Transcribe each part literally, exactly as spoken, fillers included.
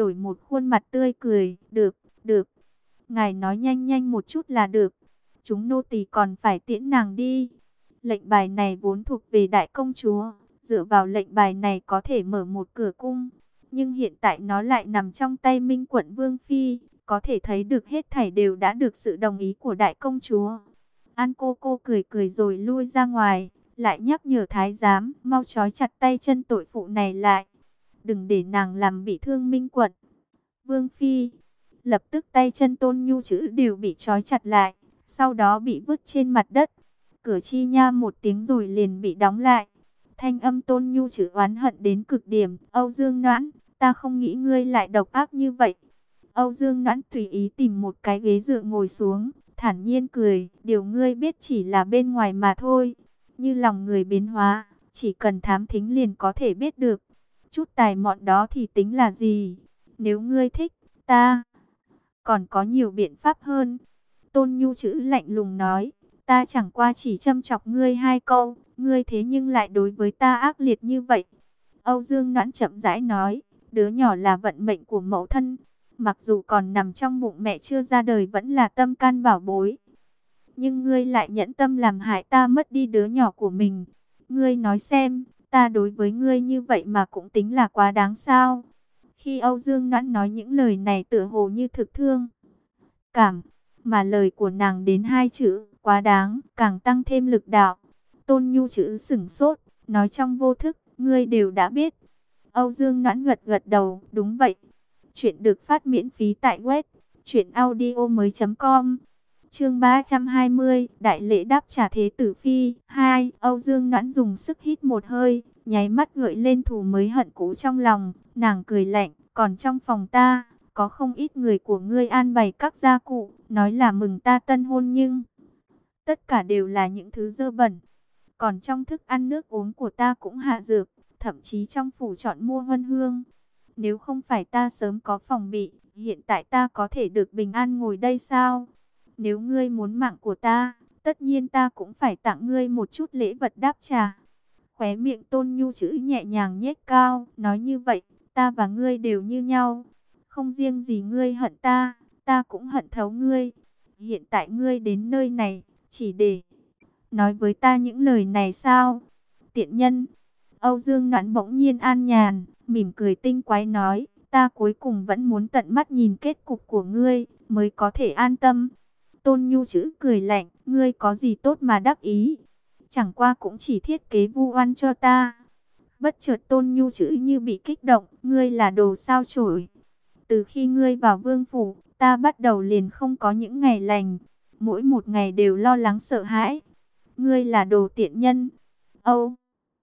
đổi một khuôn mặt tươi cười. Được, được. Ngài nói nhanh nhanh một chút là được. Chúng nô tỳ còn phải tiễn nàng đi. Lệnh bài này vốn thuộc về đại công chúa. Dựa vào lệnh bài này có thể mở một cửa cung. Nhưng hiện tại nó lại nằm trong tay Minh quận Vương Phi. Có thể thấy được hết thảy đều đã được sự đồng ý của đại công chúa. An cô cô cười cười rồi lui ra ngoài. Lại nhắc nhở thái giám mau trói chặt tay chân tội phụ này lại. Đừng để nàng làm bị thương Minh quận Vương Phi. Lập tức tay chân Tôn Nhu Chữ đều bị trói chặt lại. Sau đó bị vứt trên mặt đất. Cửa chi nha một tiếng rồi liền bị đóng lại. Thanh âm Tôn Nhu Chữ oán hận đến cực điểm. Âu Dương Noãn, ta không nghĩ ngươi lại độc ác như vậy. Âu Dương Noãn tùy ý tìm một cái ghế dựa ngồi xuống. Thản nhiên cười, điều ngươi biết chỉ là bên ngoài mà thôi. Như lòng người biến hóa, chỉ cần thám thính liền có thể biết được. Chút tài mọn đó thì tính là gì? Nếu ngươi thích, ta còn có nhiều biện pháp hơn. Tôn Nhu Chữ lạnh lùng nói, ta chẳng qua chỉ châm chọc ngươi hai câu, ngươi thế nhưng lại đối với ta ác liệt như vậy. Âu Dương Noãn chậm rãi nói, đứa nhỏ là vận mệnh của mẫu thân, mặc dù còn nằm trong bụng mẹ chưa ra đời vẫn là tâm can bảo bối. Nhưng ngươi lại nhẫn tâm làm hại ta mất đi đứa nhỏ của mình. Ngươi nói xem, ta đối với ngươi như vậy mà cũng tính là quá đáng sao? Khi Âu Dương Noãn nói những lời này tựa hồ như thực thương cảm, mà lời của nàng đến hai chữ quá đáng càng tăng thêm lực đạo. Tôn Nhu Chữ sửng sốt, nói trong vô thức, ngươi đều đã biết. Âu Dương Noãn gật gật đầu, đúng vậy. Chuyện được phát miễn phí tại web truyện audio mới chấm com. Chương ba trăm hai mươi, đại lễ đáp trả thế tử phi. Hai, Âu Dương Noãn dùng sức hít một hơi, nháy mắt gợi lên thù mới hận cũ trong lòng, nàng cười lạnh, còn trong phòng ta có không ít người của ngươi an bày các gia cụ, nói là mừng ta tân hôn nhưng tất cả đều là những thứ dơ bẩn. Còn trong thức ăn nước uống của ta cũng hạ dược, thậm chí trong phủ chọn mua huân hương. Nếu không phải ta sớm có phòng bị, hiện tại ta có thể được bình an ngồi đây sao? Nếu ngươi muốn mạng của ta, tất nhiên ta cũng phải tặng ngươi một chút lễ vật đáp trả. Khóe miệng Tôn Nhu Chữ nhẹ nhàng nhếch cao, nói như vậy, ta và ngươi đều như nhau. Không riêng gì ngươi hận ta, ta cũng hận thấu ngươi. Hiện tại ngươi đến nơi này, chỉ để nói với ta những lời này sao? Tiện nhân! Âu Dương Noãn bỗng nhiên an nhàn, mỉm cười tinh quái nói, ta cuối cùng vẫn muốn tận mắt nhìn kết cục của ngươi, mới có thể an tâm. Tôn Nhu Chữ cười lạnh, ngươi có gì tốt mà đắc ý? Chẳng qua cũng chỉ thiết kế vu oan cho ta. Bất chợt Tôn Nhu Chữ như bị kích động, ngươi là đồ sao chổi. Từ khi ngươi vào vương phủ, ta bắt đầu liền không có những ngày lành. Mỗi một ngày đều lo lắng sợ hãi. Ngươi là đồ tiện nhân. Âu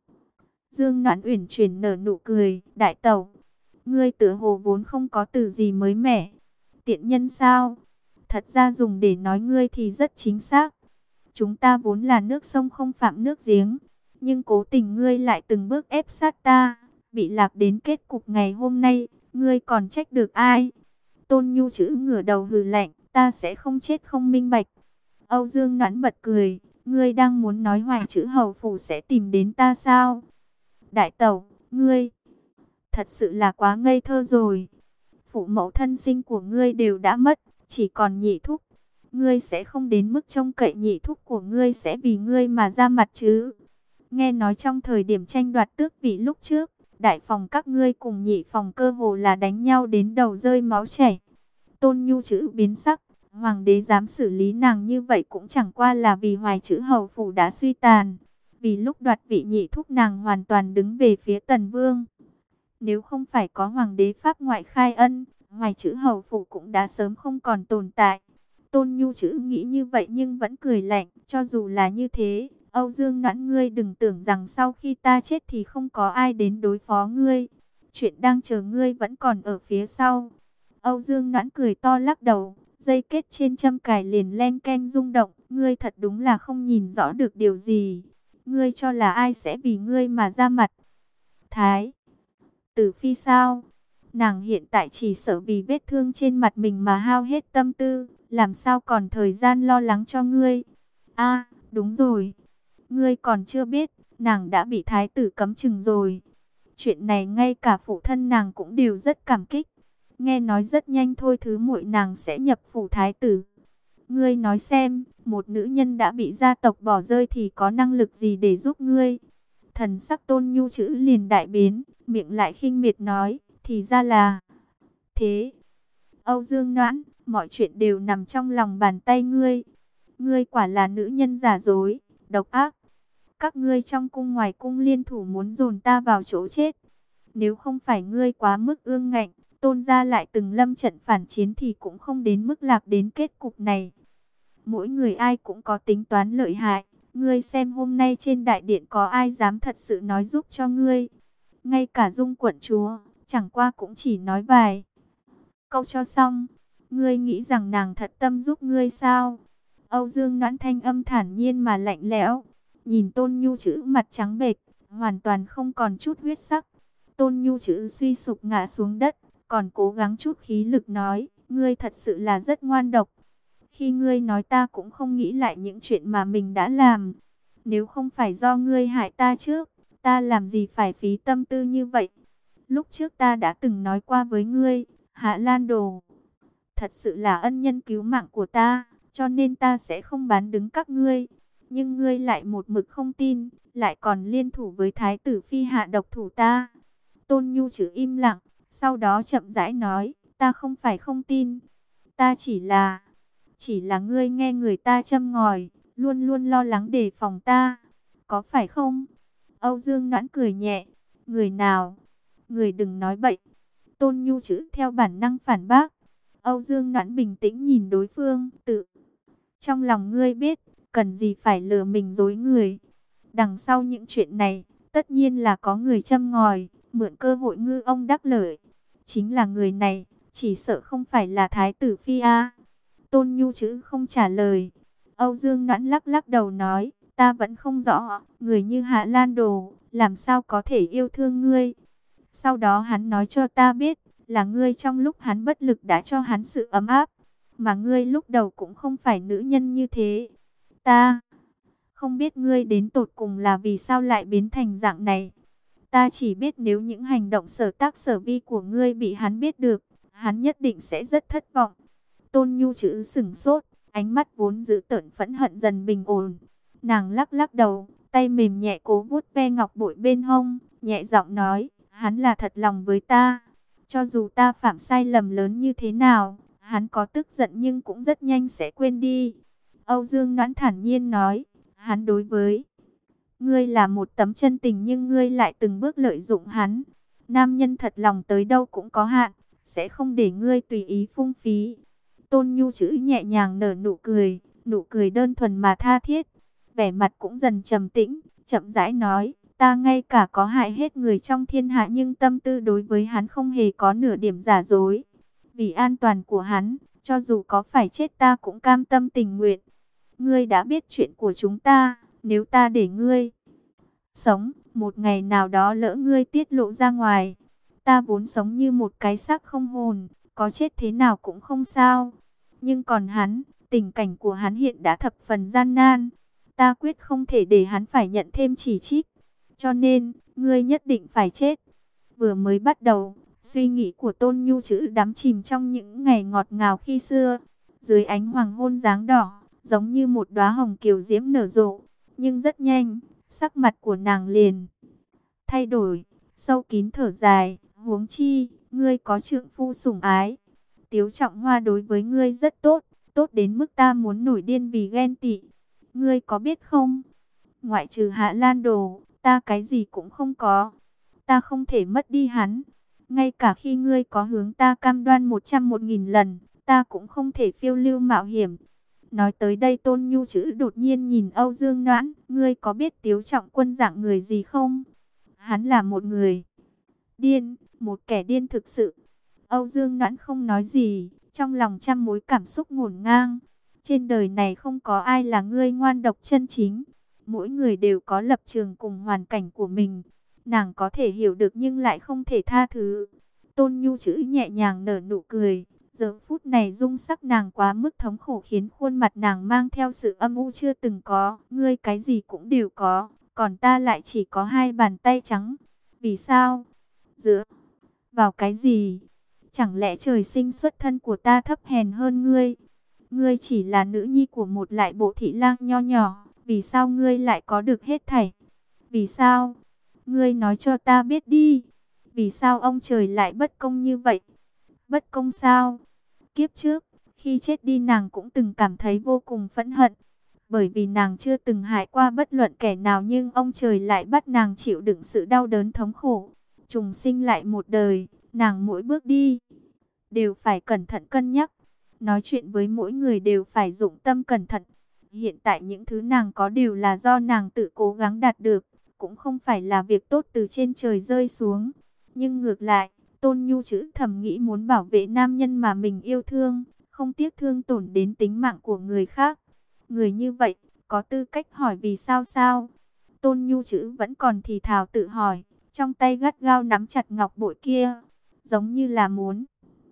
Dương Noãn uyển chuyển nở nụ cười, đại tẩu. Ngươi tựa hồ vốn không có từ gì mới mẻ. Tiện nhân sao? Thật ra dùng để nói ngươi thì rất chính xác. Chúng ta vốn là nước sông không phạm nước giếng. Nhưng cố tình ngươi lại từng bước ép sát ta. Bị lạc đến kết cục ngày hôm nay. Ngươi còn trách được ai? Tôn Nhu Chữ ngửa đầu hừ lạnh. Ta sẽ không chết không minh bạch. Âu Dương Noãn bật cười. Ngươi đang muốn nói Hoài Chữ hầu phủ sẽ tìm đến ta sao? Đại tẩu, ngươi thật sự là quá ngây thơ rồi. Phụ mẫu thân sinh của ngươi đều đã mất, chỉ còn nhị thúc. Ngươi sẽ không đến mức trông cậy nhị thúc của ngươi sẽ vì ngươi mà ra mặt chứ? Nghe nói trong thời điểm tranh đoạt tước vị lúc trước, đại phòng các ngươi cùng nhị phòng cơ hồ là đánh nhau đến đầu rơi máu chảy. Tôn Nhu Chữ biến sắc, hoàng đế dám xử lý nàng như vậy cũng chẳng qua là vì Hoài Chữ hầu phủ đã suy tàn. Vì lúc đoạt vị nhị thúc nàng hoàn toàn đứng về phía Tần Vương. Nếu không phải có hoàng đế pháp ngoại khai ân, Hoài Chữ hầu phủ cũng đã sớm không còn tồn tại. Tôn Nhu Chữ nghĩ như vậy nhưng vẫn cười lạnh, cho dù là như thế, Âu Dương Noãn ngươi đừng tưởng rằng sau khi ta chết thì không có ai đến đối phó ngươi. Chuyện đang chờ ngươi vẫn còn ở phía sau. Âu Dương Noãn cười to lắc đầu, dây kết trên châm cài liền len keng rung động, ngươi thật đúng là không nhìn rõ được điều gì. Ngươi cho là ai sẽ vì ngươi mà ra mặt? Thái tử phi sao? Nàng hiện tại chỉ sợ vì vết thương trên mặt mình mà hao hết tâm tư, làm sao còn thời gian lo lắng cho ngươi? A, đúng rồi, ngươi còn chưa biết, nàng đã bị thái tử cấm chừng rồi. Chuyện này ngay cả phụ thân nàng cũng đều rất cảm kích. Nghe nói rất nhanh thôi thứ muội nàng sẽ nhập phủ thái tử. Ngươi nói xem, một nữ nhân đã bị gia tộc bỏ rơi thì có năng lực gì để giúp ngươi? Thần sắc Tôn Nhu chữ liền đại biến, miệng lại khinh miệt nói, thì ra là thế. Âu Dương Noãn, mọi chuyện đều nằm trong lòng bàn tay ngươi. Ngươi quả là nữ nhân giả dối, độc ác. Các ngươi trong cung ngoài cung liên thủ muốn dồn ta vào chỗ chết. Nếu không phải ngươi quá mức ương ngạnh, Tôn gia lại từng lâm trận phản chiến thì cũng không đến mức lạc đến kết cục này. Mỗi người ai cũng có tính toán lợi hại. Ngươi xem hôm nay trên đại điện có ai dám thật sự nói giúp cho ngươi. Ngay cả Dung quận chúa, chẳng qua cũng chỉ nói vài câu cho xong. Ngươi nghĩ rằng nàng thật tâm giúp ngươi sao? Âu Dương Noãn thanh âm thản nhiên mà lạnh lẽo. Nhìn Tôn Nhu chữ mặt trắng bệch, hoàn toàn không còn chút huyết sắc. Tôn Nhu chữ suy sụp ngã xuống đất, còn cố gắng chút khí lực nói, ngươi thật sự là rất ngoan độc. Khi ngươi nói ta cũng không nghĩ lại những chuyện mà mình đã làm. Nếu không phải do ngươi hại ta trước, ta làm gì phải phí tâm tư như vậy. Lúc trước ta đã từng nói qua với ngươi, Hạ Lan Đồ thật sự là ân nhân cứu mạng của ta, cho nên ta sẽ không bán đứng các ngươi. Nhưng ngươi lại một mực không tin, lại còn liên thủ với Thái tử Phi hạ độc thủ ta. Tôn Nhu chữ im lặng, sau đó chậm rãi nói, ta không phải không tin, ta chỉ là, chỉ là ngươi nghe người ta châm ngòi, luôn luôn lo lắng đề phòng ta, có phải không? Âu Dương Noãn cười nhẹ, người nào? Người đừng nói bậy. Tôn Nhu chữ theo bản năng phản bác. Âu Dương Noãn bình tĩnh nhìn đối phương, tự trong lòng ngươi biết, cần gì phải lừa mình dối người. Đằng sau những chuyện này, tất nhiên là có người châm ngòi, mượn cơ hội ngư ông đắc lợi. Chính là người này, chỉ sợ không phải là Thái tử Phi A. Tôn Nhu chữ không trả lời. Âu Dương Noãn lắc lắc đầu nói, ta vẫn không rõ, người như Hạ Lan Đồ, làm sao có thể yêu thương ngươi. Sau đó hắn nói cho ta biết, là ngươi trong lúc hắn bất lực đã cho hắn sự ấm áp. Mà ngươi lúc đầu cũng không phải nữ nhân như thế. Ta không biết ngươi đến tột cùng là vì sao lại biến thành dạng này. Ta chỉ biết nếu những hành động sở tác sở vi của ngươi bị hắn biết được, hắn nhất định sẽ rất thất vọng. Tôn Nhu chữ sửng sốt, ánh mắt vốn dữ tợn phẫn hận dần bình ổn. Nàng lắc lắc đầu, tay mềm nhẹ cố vuốt ve ngọc bội bên hông, nhẹ giọng nói, hắn là thật lòng với ta. Cho dù ta phạm sai lầm lớn như thế nào, hắn có tức giận nhưng cũng rất nhanh sẽ quên đi. Âu Dương Noãn thản nhiên nói, hắn đối với ngươi là một tấm chân tình nhưng ngươi lại từng bước lợi dụng hắn. Nam nhân thật lòng tới đâu cũng có hạn, sẽ không để ngươi tùy ý phung phí. Tôn Nhu chữ nhẹ nhàng nở nụ cười, nụ cười đơn thuần mà tha thiết. Vẻ mặt cũng dần trầm tĩnh, chậm rãi nói, ta ngay cả có hại hết người trong thiên hạ nhưng tâm tư đối với hắn không hề có nửa điểm giả dối. Vì an toàn của hắn, cho dù có phải chết ta cũng cam tâm tình nguyện. Ngươi đã biết chuyện của chúng ta, nếu ta để ngươi sống, một ngày nào đó lỡ ngươi tiết lộ ra ngoài, ta vốn sống như một cái xác không hồn, có chết thế nào cũng không sao. Nhưng còn hắn, tình cảnh của hắn hiện đã thập phần gian nan, ta quyết không thể để hắn phải nhận thêm chỉ trích. Cho nên, ngươi nhất định phải chết. Vừa mới bắt đầu, suy nghĩ của Tôn Nhu chữ đắm chìm trong những ngày ngọt ngào khi xưa. Dưới ánh hoàng hôn dáng đỏ, giống như một đóa hồng kiều diễm nở rộ. Nhưng rất nhanh, sắc mặt của nàng liền thay đổi, sâu kín thở dài. Huống chi, ngươi có trượng phu sủng ái. Tiếu Trọng Hoa đối với ngươi rất tốt, tốt đến mức ta muốn nổi điên vì ghen tị. Ngươi có biết không? Ngoại trừ Hạ Lan Đồ, ta cái gì cũng không có. Ta không thể mất đi hắn. Ngay cả khi ngươi có hướng ta cam đoan một trăm một nghìn lần, ta cũng không thể phiêu lưu mạo hiểm. Nói tới đây Tôn Nhu chữ đột nhiên nhìn Âu Dương Noãn, ngươi có biết Tiếu Trọng Quân dạng người gì không? Hắn là một người điên, một kẻ điên thực sự. Âu Dương Noãn không nói gì, trong lòng trăm mối cảm xúc ngổn ngang. Trên đời này không có ai là ngươi ngoan độc chân chính. Mỗi người đều có lập trường cùng hoàn cảnh của mình. Nàng có thể hiểu được nhưng lại không thể tha thứ. Tôn Nhu chữ nhẹ nhàng nở nụ cười. Giờ phút này dung sắc nàng quá mức thống khổ khiến khuôn mặt nàng mang theo sự âm u chưa từng có. Ngươi cái gì cũng đều có, còn ta lại chỉ có hai bàn tay trắng. Vì sao? Dựa vào cái gì? Chẳng lẽ trời sinh xuất thân của ta thấp hèn hơn ngươi? Ngươi chỉ là nữ nhi của một lại bộ thị lang nho nhỏ, vì sao ngươi lại có được hết thảy? Vì sao? Ngươi nói cho ta biết đi. Vì sao ông trời lại bất công như vậy? Bất công sao? Kiếp trước, khi chết đi nàng cũng từng cảm thấy vô cùng phẫn hận. Bởi vì nàng chưa từng hại qua bất luận kẻ nào, nhưng ông trời lại bắt nàng chịu đựng sự đau đớn thống khổ. Trùng sinh lại một đời, nàng mỗi bước đi đều phải cẩn thận cân nhắc. Nói chuyện với mỗi người đều phải dụng tâm cẩn thận. Hiện tại những thứ nàng có đều là do nàng tự cố gắng đạt được, cũng không phải là việc tốt từ trên trời rơi xuống. Nhưng ngược lại, Tôn Nhu chữ thầm nghĩ muốn bảo vệ nam nhân mà mình yêu thương, không tiếc thương tổn đến tính mạng của người khác. Người như vậy, có tư cách hỏi vì sao sao? Tôn Nhu chữ vẫn còn thì thào tự hỏi, trong tay gắt gao nắm chặt ngọc bội kia, giống như là muốn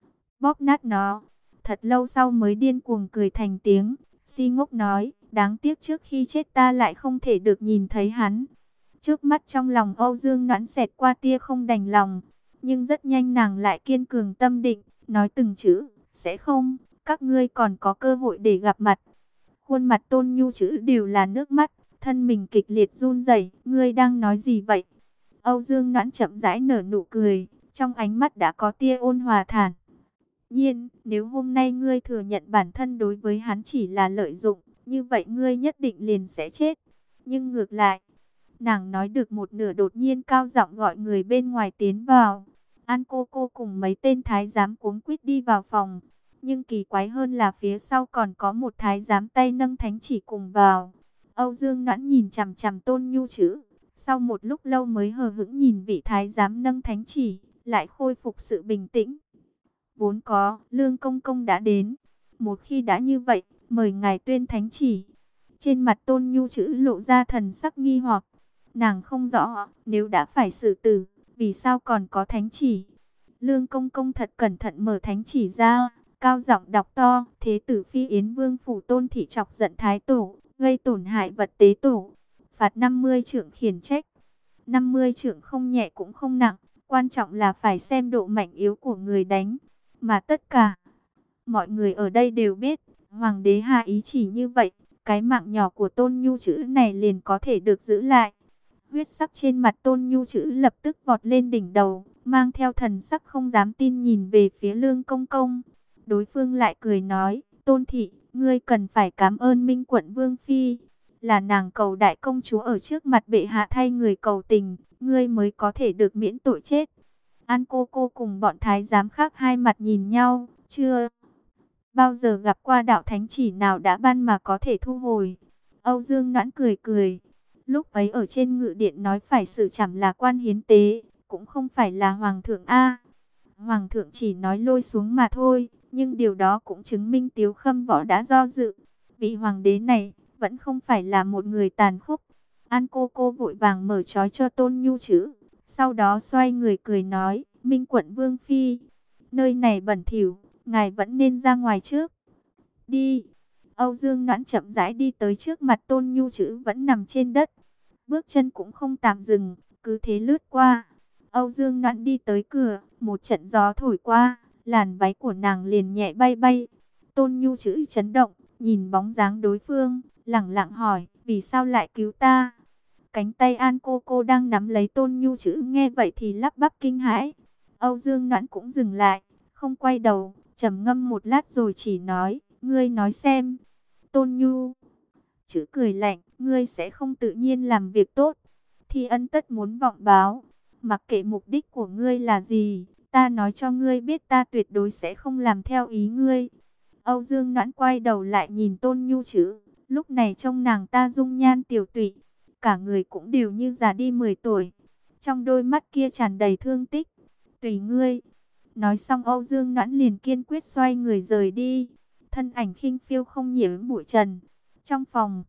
bóp nát nó. Thật lâu sau mới điên cuồng cười thành tiếng, si ngốc nói, đáng tiếc trước khi chết ta lại không thể được nhìn thấy hắn. Trước mắt trong lòng Âu Dương Noãn xẹt qua tia không đành lòng, nhưng rất nhanh nàng lại kiên cường tâm định, nói từng chữ, sẽ không, các ngươi còn có cơ hội để gặp mặt. Khuôn mặt Tôn Nhu chữ đều là nước mắt, thân mình kịch liệt run rẩy. Ngươi đang nói gì vậy? Âu Dương Noãn chậm rãi nở nụ cười, trong ánh mắt đã có tia ôn hòa thản nhiên. Nếu hôm nay ngươi thừa nhận bản thân đối với hắn chỉ là lợi dụng, như vậy ngươi nhất định liền sẽ chết. Nhưng ngược lại, nàng nói được một nửa đột nhiên cao giọng gọi người bên ngoài tiến vào. An cô cô cùng mấy tên thái giám cuống quýt đi vào phòng. Nhưng kỳ quái hơn là phía sau còn có một thái giám tay nâng thánh chỉ cùng vào. Âu Dương Noãn nhìn chằm chằm Tôn Nhu chữ, sau một lúc lâu mới hờ hững nhìn vị thái giám nâng thánh chỉ, lại khôi phục sự bình tĩnh. Vốn có, Lương công công đã đến. Một khi đã như vậy, mời ngài tuyên thánh chỉ. Trên mặt Tôn Nhu chữ lộ ra thần sắc nghi hoặc. Nàng không rõ, nếu đã phải xử tử, vì sao còn có thánh chỉ? Lương công công thật cẩn thận mở thánh chỉ ra, cao giọng đọc to, thế tử phi Yến Vương phủ Tôn thị chọc giận thái tổ, gây tổn hại vật tế tổ, phạt năm mươi trượng khiển trách. năm mươi trượng không nhẹ cũng không nặng, quan trọng là phải xem độ mạnh yếu của người đánh. Mà tất cả mọi người ở đây đều biết, hoàng đế hạ ý chỉ như vậy, cái mạng nhỏ của Tôn Nhu chữ này liền có thể được giữ lại. Huyết sắc trên mặt Tôn Nhu chữ lập tức vọt lên đỉnh đầu, mang theo thần sắc không dám tin nhìn về phía Lương công công. Đối phương lại cười nói, Tôn thị, ngươi cần phải cảm ơn Minh quận Vương Phi. Là nàng cầu đại công chúa ở trước mặt bệ hạ thay người cầu tình, ngươi mới có thể được miễn tội chết. An cô cô cùng bọn thái giám khác hai mặt nhìn nhau, chưa bao giờ gặp qua đạo thánh chỉ nào đã ban mà có thể thu hồi. Âu Dương Noãn cười cười, lúc ấy ở trên ngự điện nói phải xử trảm là quan hiến tế, cũng không phải là hoàng thượng a. Hoàng thượng chỉ nói lôi xuống mà thôi, nhưng điều đó cũng chứng minh Tiếu Khâm Võ đã do dự. Vị hoàng đế này vẫn không phải là một người tàn khốc. An cô cô vội vàng mở trói cho Tôn Nhu chữ, sau đó xoay người cười nói, Minh quận Vương Phi, nơi này bẩn thỉu, ngài vẫn nên ra ngoài trước. Đi. Âu Dương Noãn chậm rãi đi tới trước mặt Tôn Nhu chữ vẫn nằm trên đất. Bước chân cũng không tạm dừng, cứ thế lướt qua. Âu Dương Noãn đi tới cửa, một trận gió thổi qua, làn váy của nàng liền nhẹ bay bay. Tôn Nhu chữ chấn động, nhìn bóng dáng đối phương, lẳng lặng hỏi, vì sao lại cứu ta? Cánh tay An cô cô đang nắm lấy Tôn Nhu chữ nghe vậy thì lắp bắp kinh hãi. Âu Dương Noãn cũng dừng lại, không quay đầu, trầm ngâm một lát rồi chỉ nói, ngươi nói xem. Tôn Nhu chữ cười lạnh, ngươi sẽ không tự nhiên làm việc tốt, thì ân tất muốn vọng báo. Mặc kệ mục đích của ngươi là gì, ta nói cho ngươi biết ta tuyệt đối sẽ không làm theo ý ngươi. Âu Dương Noãn quay đầu lại nhìn Tôn Nhu chữ, lúc này trông nàng ta dung nhan tiểu tụy, cả người cũng đều như già đi mười tuổi. Trong đôi mắt kia tràn đầy thương tích. Tùy ngươi. Nói xong Âu Dương Noãn liền kiên quyết xoay người rời đi. Thân ảnh khinh phiêu không nhiễm bụi trần. Trong phòng,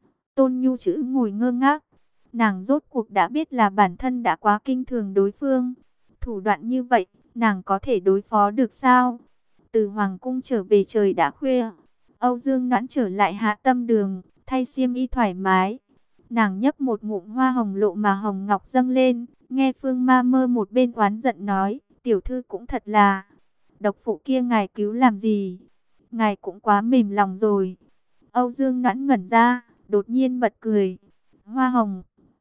Tôn Nhu chữ ngồi ngơ ngác. Nàng rốt cuộc đã biết là bản thân đã quá kinh thường đối phương. Thủ đoạn như vậy, nàng có thể đối phó được sao? Từ Hoàng cung trở về trời đã khuya. Âu Dương Noãn trở lại Hạ Tâm Đường, thay xiêm y thoải mái. Nàng nhấp một ngụm hoa hồng lộ mà hồng ngọc dâng lên, nghe Phương Ma Mơ một bên oán giận nói, tiểu thư cũng thật là độc phụ kia ngài cứu làm gì? Ngài cũng quá mềm lòng rồi. Âu Dương Noãn ngẩn ra, đột nhiên bật cười. Hoa hồng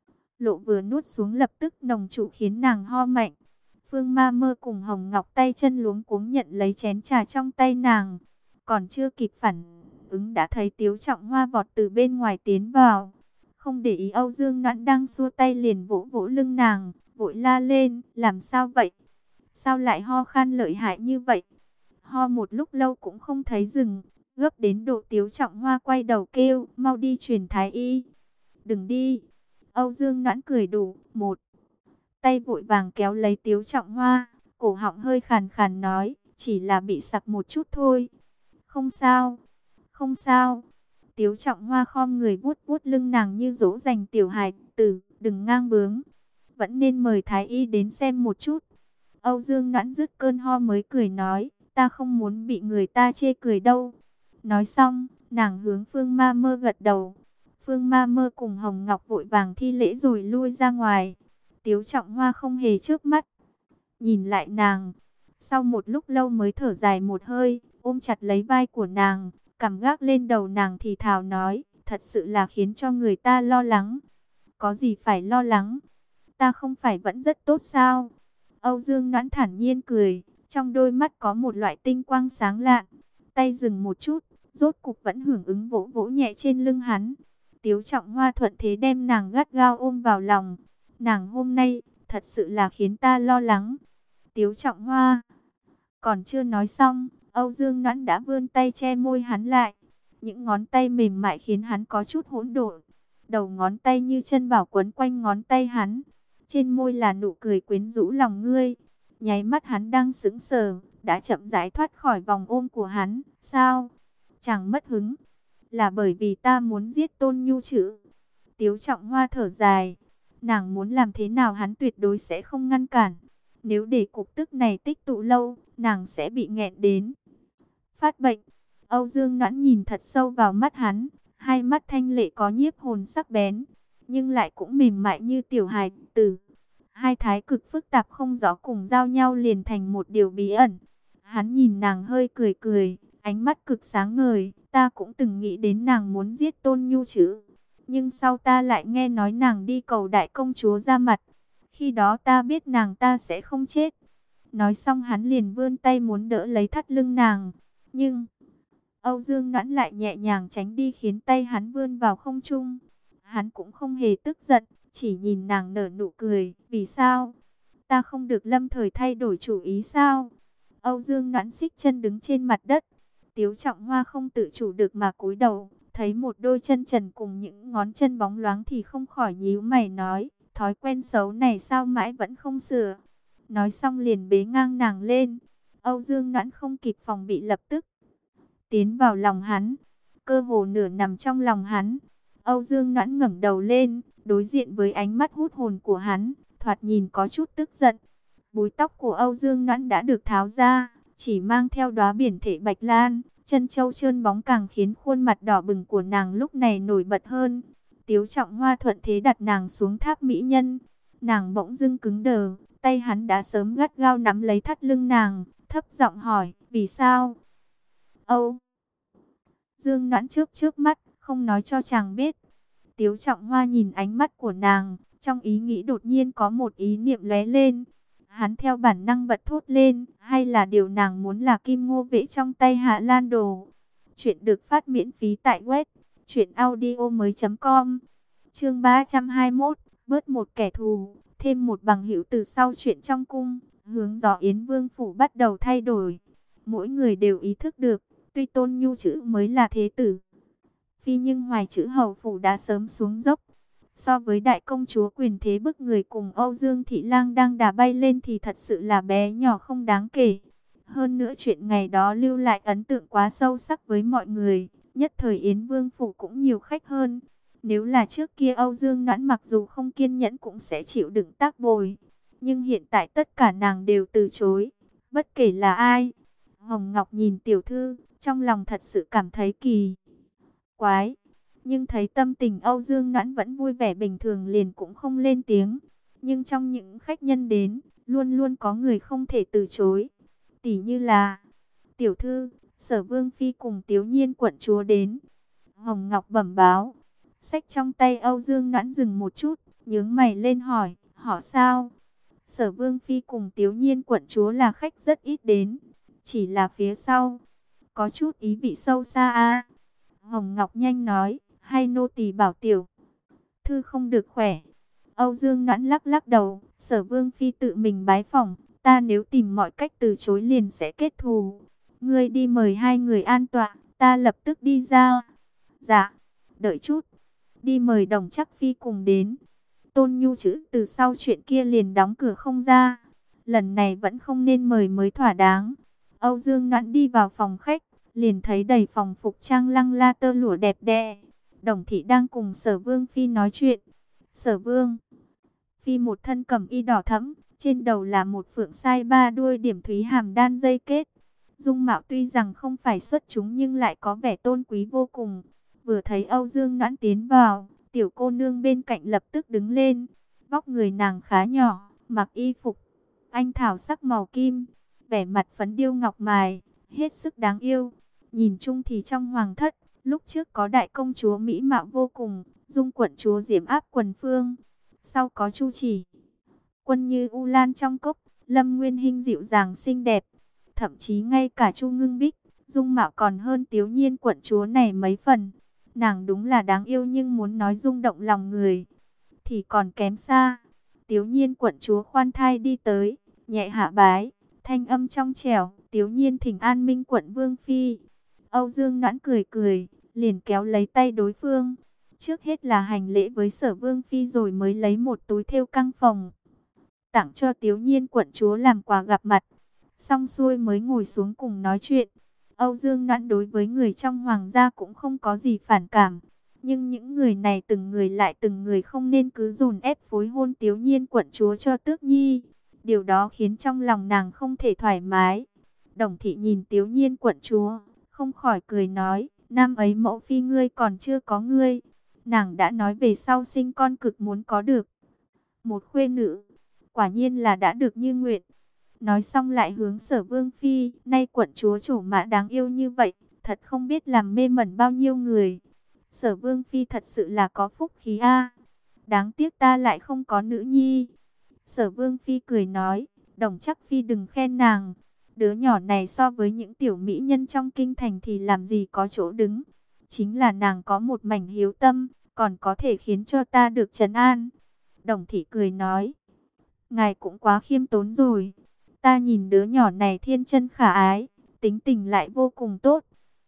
lộ vừa nuốt xuống lập tức nồng trụ khiến nàng ho mạnh. Phương Ma Mơ cùng Hồng Ngọc tay chân luống cuống nhận lấy chén trà trong tay nàng. Còn chưa kịp phản ứng đã thấy Tiếu Trọng Hoa vọt từ bên ngoài tiến vào. Không để ý Âu Dương Noãn đang xua tay liền vỗ vỗ lưng nàng, vội la lên, làm sao vậy? Sao lại ho khan lợi hại như vậy? Ho một lúc lâu cũng không thấy dừng, gấp đến độ Tiếu Trọng Hoa quay đầu kêu, mau đi truyền thái y. Đừng đi. Âu Dương Noãn cười đủ, một tay vội vàng kéo lấy Tiếu Trọng Hoa, cổ họng hơi khàn khàn nói, chỉ là bị sặc một chút thôi. Không sao, không sao. Tiếu Trọng Hoa khom người vuốt vuốt lưng nàng như dỗ dành tiểu hài tử, đừng ngang bướng. Vẫn nên mời thái y đến xem một chút. Âu Dương Noãn dứt cơn ho mới cười nói, ta không muốn bị người ta chê cười đâu. Nói xong, nàng hướng Phương Ma Mơ gật đầu. Phương Ma Mơ cùng Hồng Ngọc vội vàng thi lễ rồi lui ra ngoài. Tiếu Trọng Hoa không hề chớp mắt, nhìn lại nàng. Sau một lúc lâu mới thở dài một hơi, ôm chặt lấy vai của nàng, cằm gác lên đầu nàng thì thào nói, thật sự là khiến cho người ta lo lắng. Có gì phải lo lắng? Ta không phải vẫn rất tốt sao? Âu Dương Noãn thản nhiên cười, trong đôi mắt có một loại tinh quang sáng lạn. Tay dừng một chút, rốt cục vẫn hưởng ứng vỗ vỗ nhẹ trên lưng hắn. Tiếu Trọng Hoa thuận thế đem nàng gắt gao ôm vào lòng. Nàng hôm nay, thật sự là khiến ta lo lắng. Tiếu Trọng Hoa còn chưa nói xong, Âu Dương Noãn đã vươn tay che môi hắn lại. Những ngón tay mềm mại khiến hắn có chút hỗn độn. Đầu ngón tay như chân bảo quấn quanh ngón tay hắn. Trên môi là nụ cười quyến rũ lòng ngươi. Nháy mắt hắn đang sững sờ, đã chậm rãi thoát khỏi vòng ôm của hắn. Sao? Chẳng mất hứng. Là bởi vì ta muốn giết Tôn Nhu chứ? Tiếu Trọng Hoa thở dài. Nàng muốn làm thế nào hắn tuyệt đối sẽ không ngăn cản. Nếu để cục tức này tích tụ lâu, nàng sẽ bị nghẹn đến phát bệnh. Âu Dương Noãn nhìn thật sâu vào mắt hắn, hai mắt thanh lệ có nhiếp hồn sắc bén, nhưng lại cũng mềm mại như tiểu hài tử. Hai thái cực phức tạp không rõ cùng giao nhau liền thành một điều bí ẩn. Hắn nhìn nàng hơi cười cười, ánh mắt cực sáng ngời. Ta cũng từng nghĩ đến nàng muốn giết Tôn Nhu chứ. Nhưng sau ta lại nghe nói nàng đi cầu đại công chúa ra mặt. Khi đó ta biết nàng ta sẽ không chết. Nói xong hắn liền vươn tay muốn đỡ lấy thắt lưng nàng. Nhưng Âu Dương Noãn lại nhẹ nhàng tránh đi khiến tay hắn vươn vào không trung. Hắn cũng không hề tức giận, chỉ nhìn nàng nở nụ cười. Vì sao? Ta không được lâm thời thay đổi chủ ý sao? Âu Dương Noãn xích chân đứng trên mặt đất. Tiếu Trọng Hoa không tự chủ được mà cúi đầu. Thấy một đôi chân trần cùng những ngón chân bóng loáng thì không khỏi nhíu mày nói. Thói quen xấu này sao mãi vẫn không sửa? Nói xong liền bế ngang nàng lên. Âu Dương Noãn không kịp phòng bị lập tức tiến vào lòng hắn, cơ hồ nửa nằm trong lòng hắn. Âu Dương Noãn ngẩng đầu lên, đối diện với ánh mắt hút hồn của hắn, thoạt nhìn có chút tức giận. Búi tóc của Âu Dương Noãn đã được tháo ra, chỉ mang theo đóa biển thể bạch lan, chân châu trơn bóng càng khiến khuôn mặt đỏ bừng của nàng lúc này nổi bật hơn. Tiếu Trọng Hoa thuận thế đặt nàng xuống tháp mỹ nhân, nàng bỗng dưng cứng đờ, tay hắn đã sớm gắt gao nắm lấy thắt lưng nàng, thấp giọng hỏi, vì sao? Âu Dương Noãn chớp chớp mắt, không nói cho chàng biết. Tiếu Trọng Hoa nhìn ánh mắt của nàng, trong ý nghĩ đột nhiên có một ý niệm lóe lên. Hắn theo bản năng bật thốt lên, hay là điều nàng muốn là kim ngô vẽ trong tay Hạ Lan Đồ. Chuyện được phát miễn phí tại web truyện audio mới chấm com. Chương ba trăm hai mươi mốt, bớt một kẻ thù, thêm một bằng hữu từ sau chuyện trong cung, hướng gió Yến Vương phủ bắt đầu thay đổi. Mỗi người đều ý thức được, tuy Tôn Nhu chữ mới là thế tử phi nhưng Hoài chữ hầu phủ đã sớm xuống dốc. So với đại công chúa quyền thế bức người cùng Âu Dương Thị Lang đang đà bay lên thì thật sự là bé nhỏ không đáng kể. Hơn nữa chuyện ngày đó lưu lại ấn tượng quá sâu sắc với mọi người, nhất thời Yến Vương phủ cũng nhiều khách hơn. Nếu là trước kia Âu Dương Noãn mặc dù không kiên nhẫn cũng sẽ chịu đựng tác bồi, nhưng hiện tại tất cả nàng đều từ chối, bất kể là ai. Hồng Ngọc nhìn tiểu thư, trong lòng thật sự cảm thấy kỳ quái, nhưng thấy tâm tình Âu Dương Noãn vẫn vui vẻ bình thường liền cũng không lên tiếng. Nhưng trong những khách nhân đến, luôn luôn có người không thể từ chối. tỳ như là tiểu thư, Sở Vương phi cùng Tiếu Nhiên quận chúa đến. Hồng Ngọc bẩm báo. Sách trong tay Âu Dương Noãn dừng một chút, nhướng mày lên hỏi, họ sao? Sở Vương phi cùng Tiếu Nhiên quận chúa là khách rất ít đến, chỉ là phía sau có chút ý vị sâu xa a. Hồng Ngọc nhanh nói, hay nô tỳ bảo tiểu thư không được khỏe. Âu Dương Noãn lắc lắc đầu, Sở Vương phi tự mình bái phỏng, ta nếu tìm mọi cách từ chối liền sẽ kết thù. Ngươi đi mời hai người an tọa, ta lập tức đi ra. Dạ, đợi chút, đi mời Đồng Trắc phi cùng đến. Tôn Nhu chữ từ sau chuyện kia liền đóng cửa không ra, lần này vẫn không nên mời mới thỏa đáng. Âu Dương Noãn đi vào phòng khách, liền thấy đầy phòng phục trang lăng la tơ lụa đẹp đẽ. Đồng thị đang cùng Sở Vương phi nói chuyện. Sở Vương phi một thân cẩm y đỏ thẫm, trên đầu là một phượng sai ba đuôi điểm thúy hàm đan dây kết. Dung mạo tuy rằng không phải xuất chúng nhưng lại có vẻ tôn quý vô cùng. Vừa thấy Âu Dương Noãn tiến vào, tiểu cô nương bên cạnh lập tức đứng lên. Vóc người nàng khá nhỏ, mặc y phục anh thảo sắc màu kim, vẻ mặt phấn điêu ngọc mài, hết sức đáng yêu. Nhìn chung thì trong hoàng thất, lúc trước có đại công chúa mỹ mạo vô cùng, Dung quận chúa diễm áp quần phương. Sau có Chu Chỉ Quân như u lan trong cốc, Lâm Nguyên Hinh dịu dàng xinh đẹp. Thậm chí ngay cả Chu Ngưng Bích, dung mạo còn hơn Tiếu Nhiên quận chúa này mấy phần. Nàng đúng là đáng yêu nhưng muốn nói rung động lòng người thì còn kém xa. Tiếu Nhiên quận chúa khoan thai đi tới, nhẹ hạ bái, thanh âm trong trẻo, Tiếu Nhiên thỉnh an Minh quận vương phi. Âu Dương Noãn cười cười, liền kéo lấy tay đối phương. Trước hết là hành lễ với Sở Vương phi rồi mới lấy một túi thêu căng phòng tặng cho Tiếu Nhiên quận chúa làm quà gặp mặt. Xong xuôi mới ngồi xuống cùng nói chuyện. Âu Dương Noãn đối với người trong hoàng gia cũng không có gì phản cảm. Nhưng những người này từng người lại từng người không nên cứ dồn ép phối hôn Tiếu Nhiên quận chúa cho Tước Nhi. Điều đó khiến trong lòng nàng không thể thoải mái. Đồng thị nhìn Tiếu Nhiên quận chúa, không khỏi cười nói, năm ấy mẫu phi ngươi còn chưa có ngươi. Nàng đã nói về sau sinh con cực muốn có được một khuê nữ. Quả nhiên là đã được như nguyện. Nói xong lại hướng Sở Vương phi, nay quận chúa trổ mã đáng yêu như vậy, thật không biết làm mê mẩn bao nhiêu người. Sở Vương phi thật sự là có phúc khí a. Đáng tiếc ta lại không có nữ nhi. Sở Vương phi cười nói, Đồng Trắc phi đừng khen nàng. Đứa nhỏ này so với những tiểu mỹ nhân trong kinh thành thì làm gì có chỗ đứng. Chính là nàng có một mảnh hiếu tâm, còn có thể khiến cho ta được trấn an. Đồng thị cười nói, ngài cũng quá khiêm tốn rồi. Ta nhìn đứa nhỏ này thiên chân khả ái, tính tình lại vô cùng tốt.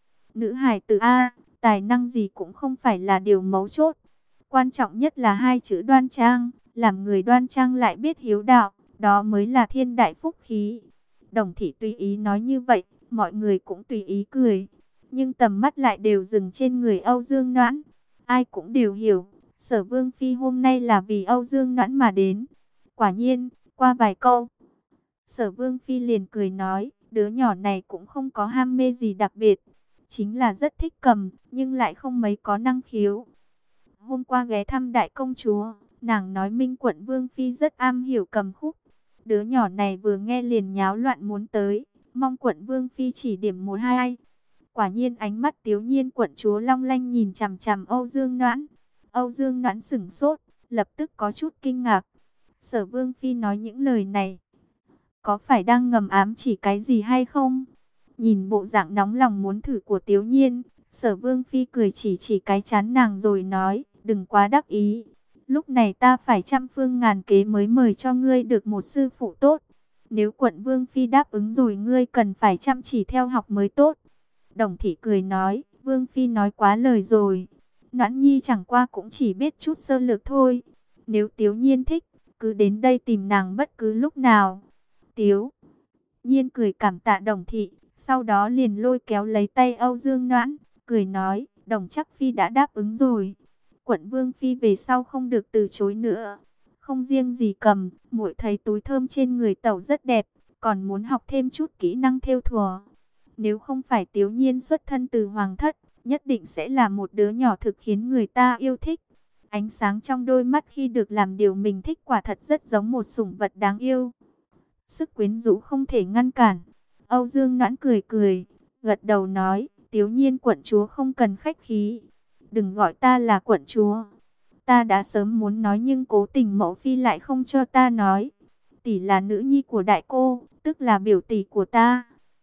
Nữ hài tử A, tài năng gì cũng không phải là điều mấu chốt. Quan trọng nhất là hai chữ đoan trang, làm người đoan trang lại biết hiếu đạo, đó mới là thiên đại phúc khí. Đồng thị tùy ý nói như vậy, mọi người cũng tùy ý cười. Nhưng tầm mắt lại đều dừng trên người Âu Dương Noãn. Ai cũng đều hiểu, Sở Vương phi hôm nay là vì Âu Dương Noãn mà đến. Quả nhiên, qua vài câu, Sở Vương phi liền cười nói, đứa nhỏ này cũng không có ham mê gì đặc biệt, chính là rất thích cầm, nhưng lại không mấy có năng khiếu. Hôm qua ghé thăm đại công chúa, nàng nói Minh quận Vương phi rất am hiểu cầm khúc. Đứa nhỏ này vừa nghe liền nháo loạn muốn tới, mong quận Vương phi chỉ điểm một hai. Quả nhiên ánh mắt Tiếu Nhiên quận chúa long lanh nhìn chằm chằm Âu Dương Noãn. Âu Dương Noãn sửng sốt, lập tức có chút kinh ngạc. Sở Vương phi nói những lời này, có phải đang ngầm ám chỉ cái gì hay không? Nhìn bộ dạng nóng lòng muốn thử của Tiếu Nhiên, Sở Vương phi cười chỉ chỉ cái chán nàng rồi nói, đừng quá đắc ý. Lúc này ta phải trăm phương ngàn kế mới mời cho ngươi được một sư phụ tốt. Nếu quận Vương phi đáp ứng rồi ngươi cần phải chăm chỉ theo học mới tốt. Đồng thị cười nói, Vương phi nói quá lời rồi. Noãn nhi chẳng qua cũng chỉ biết chút sơ lược thôi. Nếu Tiếu Nhiên thích, cứ đến đây tìm nàng bất cứ lúc nào. Tiếu Nhiên cười cảm tạ Đồng thị, sau đó liền lôi kéo lấy tay Âu Dương Noãn, cười nói, Đồng Trắc phi đã đáp ứng rồi. Quận Vương phi về sau không được từ chối nữa. Không riêng gì cầm, muội thấy túi thơm trên người tẩu rất đẹp, còn muốn học thêm chút kỹ năng thêu thùa. Nếu không phải Tiếu Nhiên xuất thân từ hoàng thất, nhất định sẽ là một đứa nhỏ thực khiến người ta yêu thích. Ánh sáng trong đôi mắt khi được làm điều mình thích quả thật rất giống một sủng vật đáng yêu. Sức quyến rũ không thể ngăn cản. Âu Dương Noãn cười cười, gật đầu nói, Tiếu Nhiên quận chúa không cần khách khí. Đừng gọi ta là quận chúa. Ta đã sớm muốn nói nhưng cố tình mẫu phi lại không cho ta nói. Tỷ là nữ nhi của đại cô, tức là biểu tỷ của ta.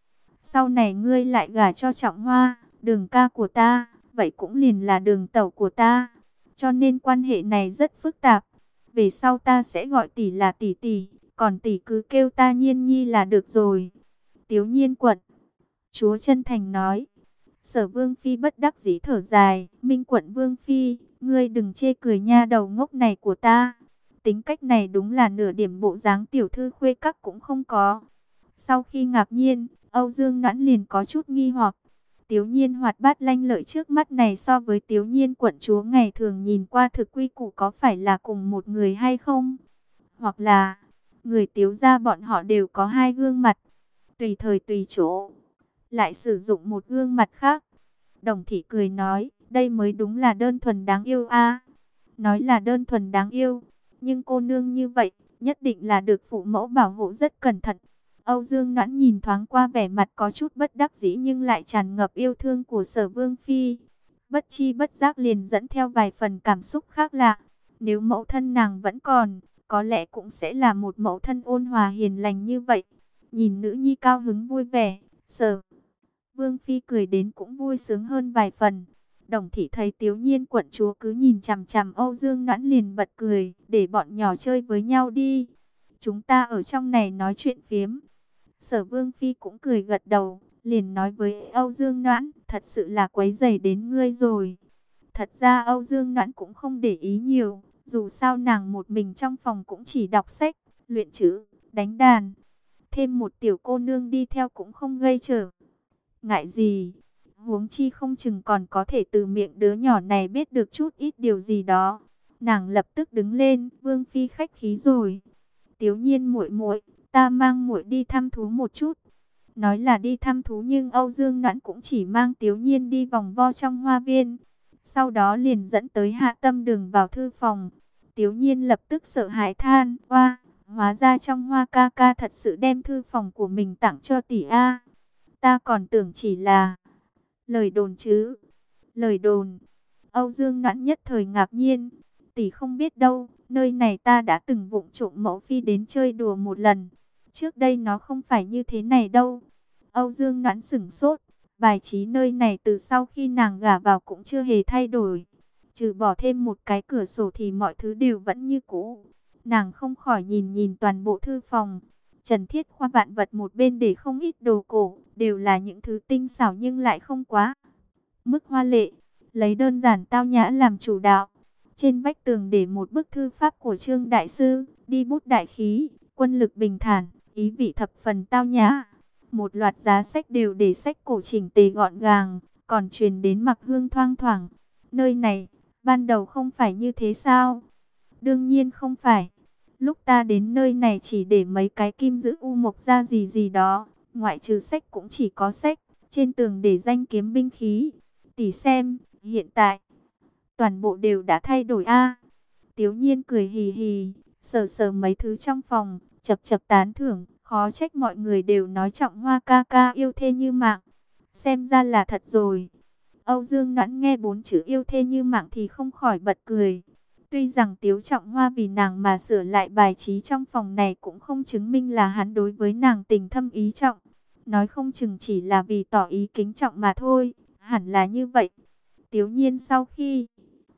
Sau này ngươi lại gả cho Trọng Hoa, Đường ca của ta, vậy cũng liền là Đường tẩu của ta. Cho nên quan hệ này rất phức tạp. Về sau ta sẽ gọi tỷ là tỷ tỷ, còn tỷ cứ kêu ta Nhiên nhi là được rồi. Tiếu Nhiên quận chúa chân thành nói. Sở Vương phi bất đắc dĩ thở dài, Minh quận Vương phi, ngươi đừng chê cười nha đầu ngốc này của ta. Tính cách này đúng là nửa điểm bộ dáng tiểu thư khuê các cũng không có. Sau khi ngạc nhiên, Âu Dương Noãn liền có chút nghi hoặc. Tiếu Nhiên hoạt bát lanh lợi trước mắt này so với Tiếu Nhiên quận chúa ngày thường nhìn qua thực quy củ có phải là cùng một người hay không? Hoặc là, người Tiếu gia bọn họ đều có hai gương mặt, tùy thời tùy chỗ, lại sử dụng một gương mặt khác. Đồng Thị cười nói, đây mới đúng là đơn thuần đáng yêu a. Nói là đơn thuần đáng yêu, nhưng cô nương như vậy, nhất định là được phụ mẫu bảo hộ rất cẩn thận. Âu Dương Noãn nhìn thoáng qua vẻ mặt có chút bất đắc dĩ nhưng lại tràn ngập yêu thương của Sở Vương phi. Bất chi bất giác liền dẫn theo vài phần cảm xúc khác lạ. Nếu mẫu thân nàng vẫn còn, có lẽ cũng sẽ là một mẫu thân ôn hòa hiền lành như vậy. Nhìn nữ nhi cao hứng vui vẻ, Sở Vương phi cười đến cũng vui sướng hơn vài phần. Đồng Thị thấy Tiếu Nhiên quận chúa cứ nhìn chằm chằm Âu Dương Noãn liền bật cười, để bọn nhỏ chơi với nhau đi. Chúng ta ở trong này nói chuyện phiếm. Sở Vương phi cũng cười gật đầu, liền nói với Âu Dương Noãn, thật sự là quấy rầy đến ngươi rồi. Thật ra Âu Dương Noãn cũng không để ý nhiều, dù sao nàng một mình trong phòng cũng chỉ đọc sách, luyện chữ, đánh đàn. Thêm một tiểu cô nương đi theo cũng không gây trở ngại gì. Huống chi không chừng còn có thể từ miệng đứa nhỏ này biết được chút ít điều gì đó. Nàng lập tức đứng lên, Vương phi khách khí rồi. Tiếu Nhiên muội muội, ta mang muội đi thăm thú một chút. Nói là đi thăm thú nhưng Âu Dương Noãn cũng chỉ mang Tiếu Nhiên đi vòng vo trong hoa viên. Sau đó liền dẫn tới Hạ Tâm Đường vào thư phòng. Tiếu Nhiên lập tức sợ hãi than, oa, hóa ra trong Hoa ca ca thật sự đem thư phòng của mình tặng cho tỷ a. Ta còn tưởng chỉ là lời đồn chứ. Lời đồn. Âu Dương Noãn nhất thời ngạc nhiên. Tỷ không biết đâu, nơi này ta đã từng vụng trộm mẫu phi đến chơi đùa một lần. Trước đây nó không phải như thế này đâu. Âu Dương Noãn sửng sốt. Bài trí nơi này từ sau khi nàng gả vào cũng chưa hề thay đổi. Trừ bỏ thêm một cái cửa sổ thì mọi thứ đều vẫn như cũ. Nàng không khỏi nhìn nhìn toàn bộ thư phòng. Trần thiết khoa vạn vật một bên để không ít đồ cổ. Đều là những thứ tinh xảo nhưng lại không quá mức hoa lệ. Lấy đơn giản tao nhã làm chủ đạo. Trên vách tường để một bức thư pháp của Trương Đại Sư. Đi bút đại khí, quân lực bình thản, ý vị thập phần tao nhã. Một loạt giá sách đều để sách cổ chỉnh tề gọn gàng. Còn truyền đến mặc hương thoang thoảng. Nơi này, ban đầu không phải như thế sao? Đương nhiên không phải. Lúc ta đến nơi này chỉ để mấy cái kim giữ u mộc ra gì gì đó. Ngoại trừ sách cũng chỉ có sách. Trên tường để danh kiếm binh khí. Tỷ xem, hiện tại, toàn bộ đều đã thay đổi a. Tiếu Nhiên cười hì hì, sờ sờ mấy thứ trong phòng, chật chật tán thưởng. Khó trách mọi người đều nói Trọng Hoa ca ca yêu thê như mạng. Xem ra là thật rồi. Âu Dương Noãn nghe bốn chữ yêu thê như mạng thì không khỏi bật cười. Tuy rằng Tiếu Trọng Hoa vì nàng mà sửa lại bài trí trong phòng này cũng không chứng minh là hắn đối với nàng tình thâm ý trọng. Nói không chừng chỉ là vì tỏ ý kính trọng mà thôi. Hẳn là như vậy. Tiếu Nhiên sau khi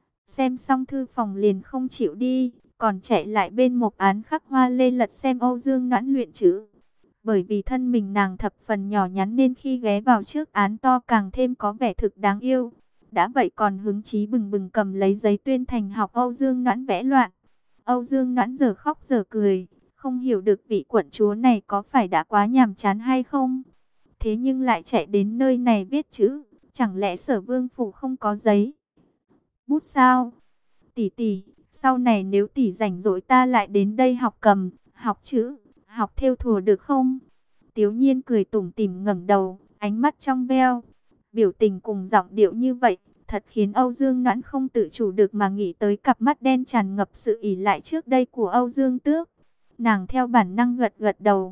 xem xong thư phòng liền không chịu đi, còn chạy lại bên mộc án khắc hoa lê lật xem Âu Dương Noãn luyện chữ. Bởi vì thân mình nàng thập phần nhỏ nhắn nên khi ghé vào trước án to càng thêm có vẻ thực đáng yêu. Đã vậy còn hứng chí bừng bừng cầm lấy giấy tuyên thành học Âu Dương Noãn vẽ loạn. Âu Dương Noãn giờ khóc giờ cười, không hiểu được vị quận chúa này có phải đã quá nhàm chán hay không. Thế nhưng lại chạy đến nơi này viết chữ, chẳng lẽ Sở Vương phủ không có giấy bút sao? Tỷ tỷ, sau này nếu tỷ rảnh rỗi ta lại đến đây học cầm, học chữ, học thêu thùa được không? Tiếu Nhiên cười tủm tỉm ngẩng đầu, ánh mắt trong veo. Biểu tình cùng giọng điệu như vậy, thật khiến Âu Dương Noãn không tự chủ được mà nghĩ tới cặp mắt đen tràn ngập sự ỷ lại trước đây của Âu Dương Tước. Nàng theo bản năng gật gật đầu.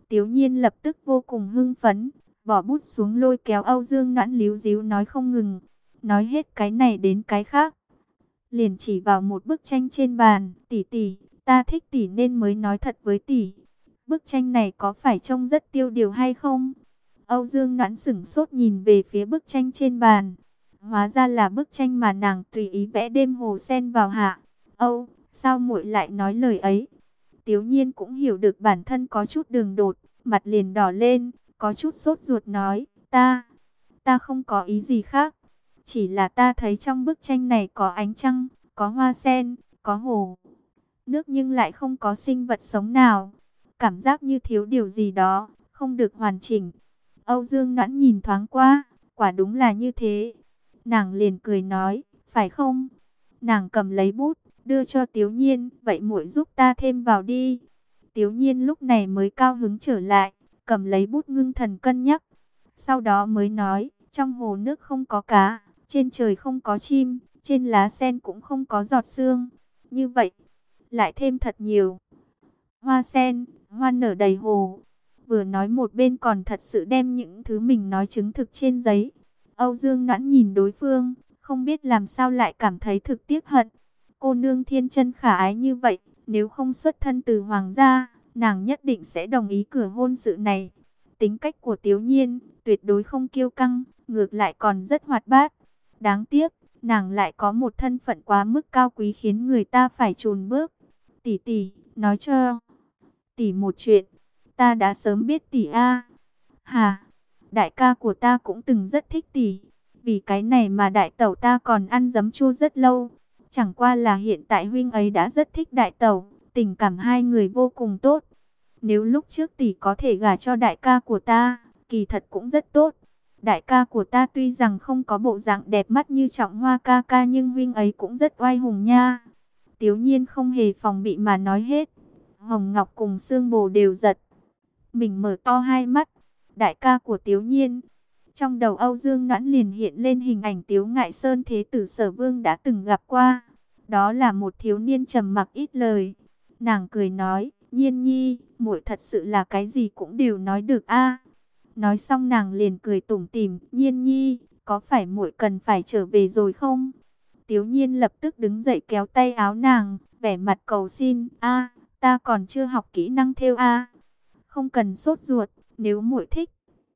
Tiếu Nhiên lập tức vô cùng hưng phấn, bỏ bút xuống lôi kéo Âu Dương Noãn líu díu nói không ngừng, nói hết cái này đến cái khác. Liền chỉ vào một bức tranh trên bàn, tỷ tỷ, ta thích tỷ nên mới nói thật với tỷ. Bức tranh này có phải trông rất tiêu điều hay không? Âu Dương Noãn sửng sốt nhìn về phía bức tranh trên bàn. Hóa ra là bức tranh mà nàng tùy ý vẽ đêm hồ sen vào hạ. Âu, sao muội lại nói lời ấy? Tiếu Nhiên cũng hiểu được bản thân có chút đường đột, mặt liền đỏ lên, có chút sốt ruột nói, ta, ta không có ý gì khác. Chỉ là ta thấy trong bức tranh này có ánh trăng, có hoa sen, có hồ nước nhưng lại không có sinh vật sống nào. Cảm giác như thiếu điều gì đó, không được hoàn chỉnh. Âu Dương Noãn nhìn thoáng qua, quả đúng là như thế. Nàng liền cười nói, phải không? Nàng cầm lấy bút, đưa cho Tiếu Nhiên, vậy muội giúp ta thêm vào đi. Tiếu Nhiên lúc này mới cao hứng trở lại, cầm lấy bút ngưng thần cân nhắc. Sau đó mới nói, trong hồ nước không có cá, trên trời không có chim, trên lá sen cũng không có giọt sương. Như vậy, lại thêm thật nhiều hoa sen, hoa nở đầy hồ. Vừa nói một bên còn thật sự đem những thứ mình nói chứng thực trên giấy. Âu Dương Noãn nhìn đối phương, không biết làm sao lại cảm thấy thực tiếc hận. Cô nương thiên chân khả ái như vậy, nếu không xuất thân từ hoàng gia, nàng nhất định sẽ đồng ý cửa hôn sự này. Tính cách của Tiếu Nhiên, tuyệt đối không kiêu căng, ngược lại còn rất hoạt bát. Đáng tiếc, nàng lại có một thân phận quá mức cao quý khiến người ta phải chùn bước. Tỷ tỷ, nói cho tỷ một chuyện, ta đã sớm biết tỷ a. Hà, đại ca của ta cũng từng rất thích tỷ, vì cái này mà đại tẩu ta còn ăn giấm chua rất lâu. Chẳng qua là hiện tại huynh ấy đã rất thích đại tẩu, tình cảm hai người vô cùng tốt. Nếu lúc trước tỷ có thể gả cho đại ca của ta, kỳ thật cũng rất tốt. Đại ca của ta tuy rằng không có bộ dạng đẹp mắt như Trọng Hoa ca ca nhưng huynh ấy cũng rất oai hùng nha. Tiếu Nhiên không hề phòng bị mà nói hết. Hồng Ngọc cùng Sương Bồ đều giật mình mở to hai mắt. Đại ca của Tiếu Nhiên. Trong đầu Âu Dương Noãn liền hiện lên hình ảnh Tiếu Ngại Sơn thế tử Sở Vương đã từng gặp qua. Đó là một thiếu niên trầm mặc ít lời. Nàng cười nói, Nhiên nhi, muội thật sự là cái gì cũng đều nói được a. Nói xong nàng liền cười tủm tỉm, Nhiên nhi, có phải muội cần phải trở về rồi không? Tiếu Nhiên lập tức đứng dậy kéo tay áo nàng, vẻ mặt cầu xin, a, ta còn chưa học kỹ năng thêu a. Không cần sốt ruột, nếu muội thích,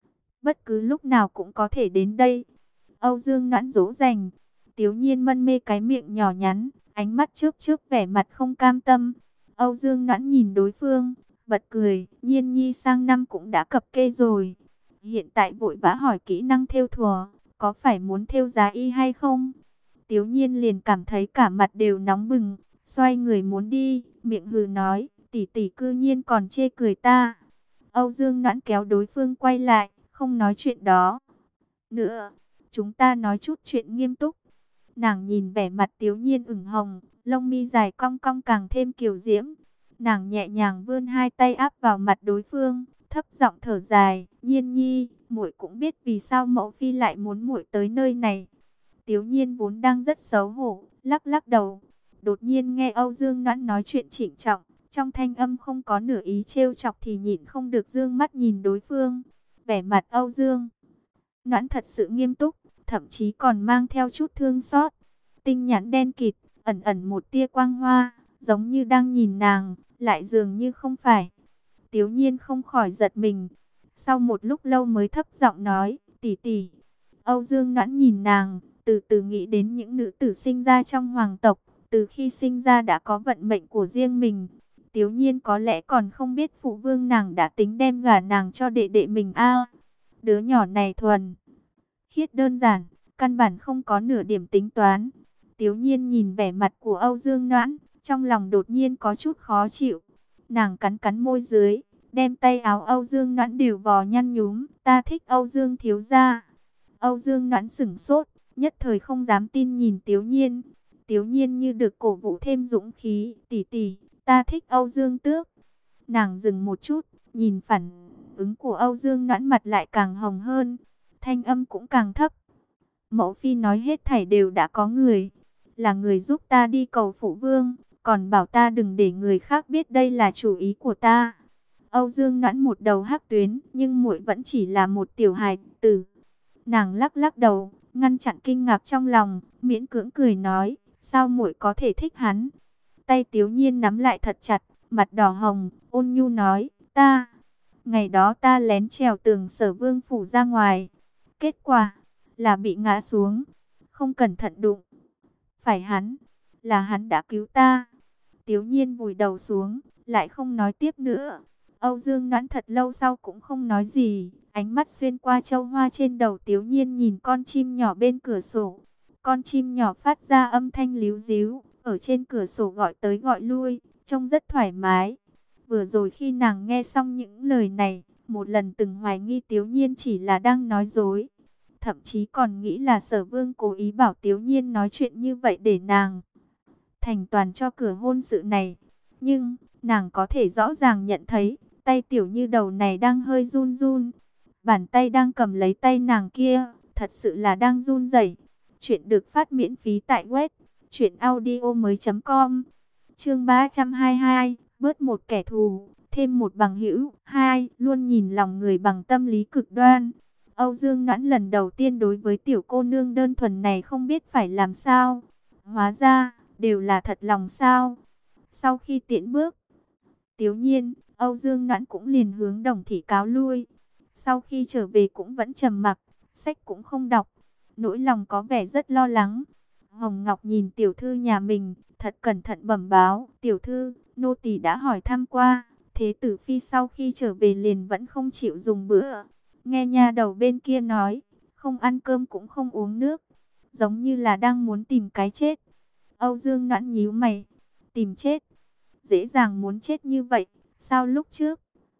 bất cứ lúc nào cũng có thể đến đây. Âu Dương Noãn dỗ dành. Tiếu Nhiên mân mê cái miệng nhỏ nhắn, ánh mắt chớp chớp vẻ mặt không cam tâm. Âu Dương Noãn nhìn đối phương, bật cười, Nhiên nhi sang năm cũng đã cập kê rồi. Hiện tại vội vã hỏi kỹ năng thêu thùa, có phải muốn thêu giá y hay không? Tiếu Nhiên liền cảm thấy cả mặt đều nóng bừng, xoay người muốn đi, miệng hừ nói, tỷ tỷ cư nhiên còn chê cười ta. Âu Dương Noãn kéo đối phương quay lại, không nói chuyện đó nữa, chúng ta nói chút chuyện nghiêm túc. Nàng nhìn vẻ mặt Tiếu Nhiên ửng hồng, lông mi dài cong cong càng thêm kiều diễm. Nàng nhẹ nhàng vươn hai tay áp vào mặt đối phương, thấp giọng thở dài, Nhiên nhi, muội cũng biết vì sao mẫu phi lại muốn muội tới nơi này. Tiếu Nhiên vốn đang rất xấu hổ, lắc lắc đầu. Đột nhiên nghe Âu Dương Noãn nói chuyện trịnh trọng, trong thanh âm không có nửa ý trêu chọc thì nhịn không được dương mắt nhìn đối phương. Vẻ mặt Âu Dương Noãn thật sự nghiêm túc, thậm chí còn mang theo chút thương xót. Tinh nhãn đen kịt, ẩn ẩn một tia quang hoa, giống như đang nhìn nàng, lại dường như không phải. Tiếu Nhiên không khỏi giật mình. Sau một lúc lâu mới thấp giọng nói, tỷ tỷ. Âu Dương Noãn nhìn nàng, từ từ nghĩ đến những nữ tử sinh ra trong hoàng tộc, từ khi sinh ra đã có vận mệnh của riêng mình. Tiếu Nhiên có lẽ còn không biết phụ vương nàng đã tính đem gả nàng cho đệ đệ mình a. Đứa nhỏ này thuần khiết đơn giản, căn bản không có nửa điểm tính toán. Tiếu Nhiên nhìn vẻ mặt của Âu Dương Noãn, trong lòng đột nhiên có chút khó chịu. Nàng cắn cắn môi dưới, đem tay áo Âu Dương Noãn đều vò nhăn nhúm, ta thích Âu Dương thiếu gia. Âu Dương Noãn sửng sốt, nhất thời không dám tin nhìn Tiếu Nhiên. Tiếu Nhiên như được cổ vũ thêm dũng khí, tỷ tỷ, ta thích Âu Dương Tước. Nàng dừng một chút, nhìn phản ứng của Âu Dương Noãn mặt lại càng hồng hơn, thanh âm cũng càng thấp. Mẫu phi nói hết thảy đều đã có người, là người giúp ta đi cầu phụ vương, còn bảo ta đừng để người khác biết đây là chủ ý của ta. Âu Dương Noãn một đầu hắc tuyến, nhưng muội vẫn chỉ là một tiểu hài tử. Nàng lắc lắc đầu, ngăn chặn kinh ngạc trong lòng, miễn cưỡng cười nói, sao muội có thể thích hắn? Tay Tiếu Nhiên nắm lại thật chặt, mặt đỏ hồng, ôn nhu nói, ta, ngày đó ta lén trèo tường Sở Vương phủ ra ngoài, kết quả là bị ngã xuống, không cẩn thận đụng phải hắn, là hắn đã cứu ta. Tiếu Nhiên vùi đầu xuống, lại không nói tiếp nữa. Âu Dương Noãn thật lâu sau cũng không nói gì, ánh mắt xuyên qua châu hoa trên đầu Tiếu Nhiên nhìn con chim nhỏ bên cửa sổ. Con chim nhỏ phát ra âm thanh líu ríu, ở trên cửa sổ gọi tới gọi lui, trông rất thoải mái. Vừa rồi khi nàng nghe xong những lời này, một lần từng hoài nghi Tiếu Nhiên chỉ là đang nói dối. Thậm chí còn nghĩ là Sở Vương cố ý bảo Tiếu Nhiên nói chuyện như vậy để nàng thành toàn cho cửa hôn sự này. Nhưng, nàng có thể rõ ràng nhận thấy, tay Tiểu Như đầu này đang hơi run run. Bàn tay đang cầm lấy tay nàng kia, thật sự là đang run rẩy. Chuyện được phát miễn phí tại web truyện audio mới chấm com. Chương ba trăm hai mươi hai, bớt một kẻ thù, thêm một bằng hữu. Hai, luôn nhìn lòng người bằng tâm lý cực đoan. Âu Dương Noãn lần đầu tiên đối với tiểu cô nương đơn thuần này không biết phải làm sao. Hóa ra, đều là thật lòng sao. Sau khi tiễn bước Tiếu Nhiên, Âu Dương Noãn cũng liền hướng Đồng Thị cáo lui. Sau khi trở về cũng vẫn trầm mặc, sách cũng không đọc, nỗi lòng có vẻ rất lo lắng. Hồng Ngọc nhìn tiểu thư nhà mình, thật cẩn thận bẩm báo, tiểu thư, nô tỳ đã hỏi thăm qua, thế tử phi sau khi trở về liền vẫn không chịu dùng bữa. Nghe nha đầu bên kia nói, không ăn cơm cũng không uống nước, giống như là đang muốn tìm cái chết. Âu Dương Noãn nhíu mày, tìm chết? Dễ dàng muốn chết như vậy, sao lúc trước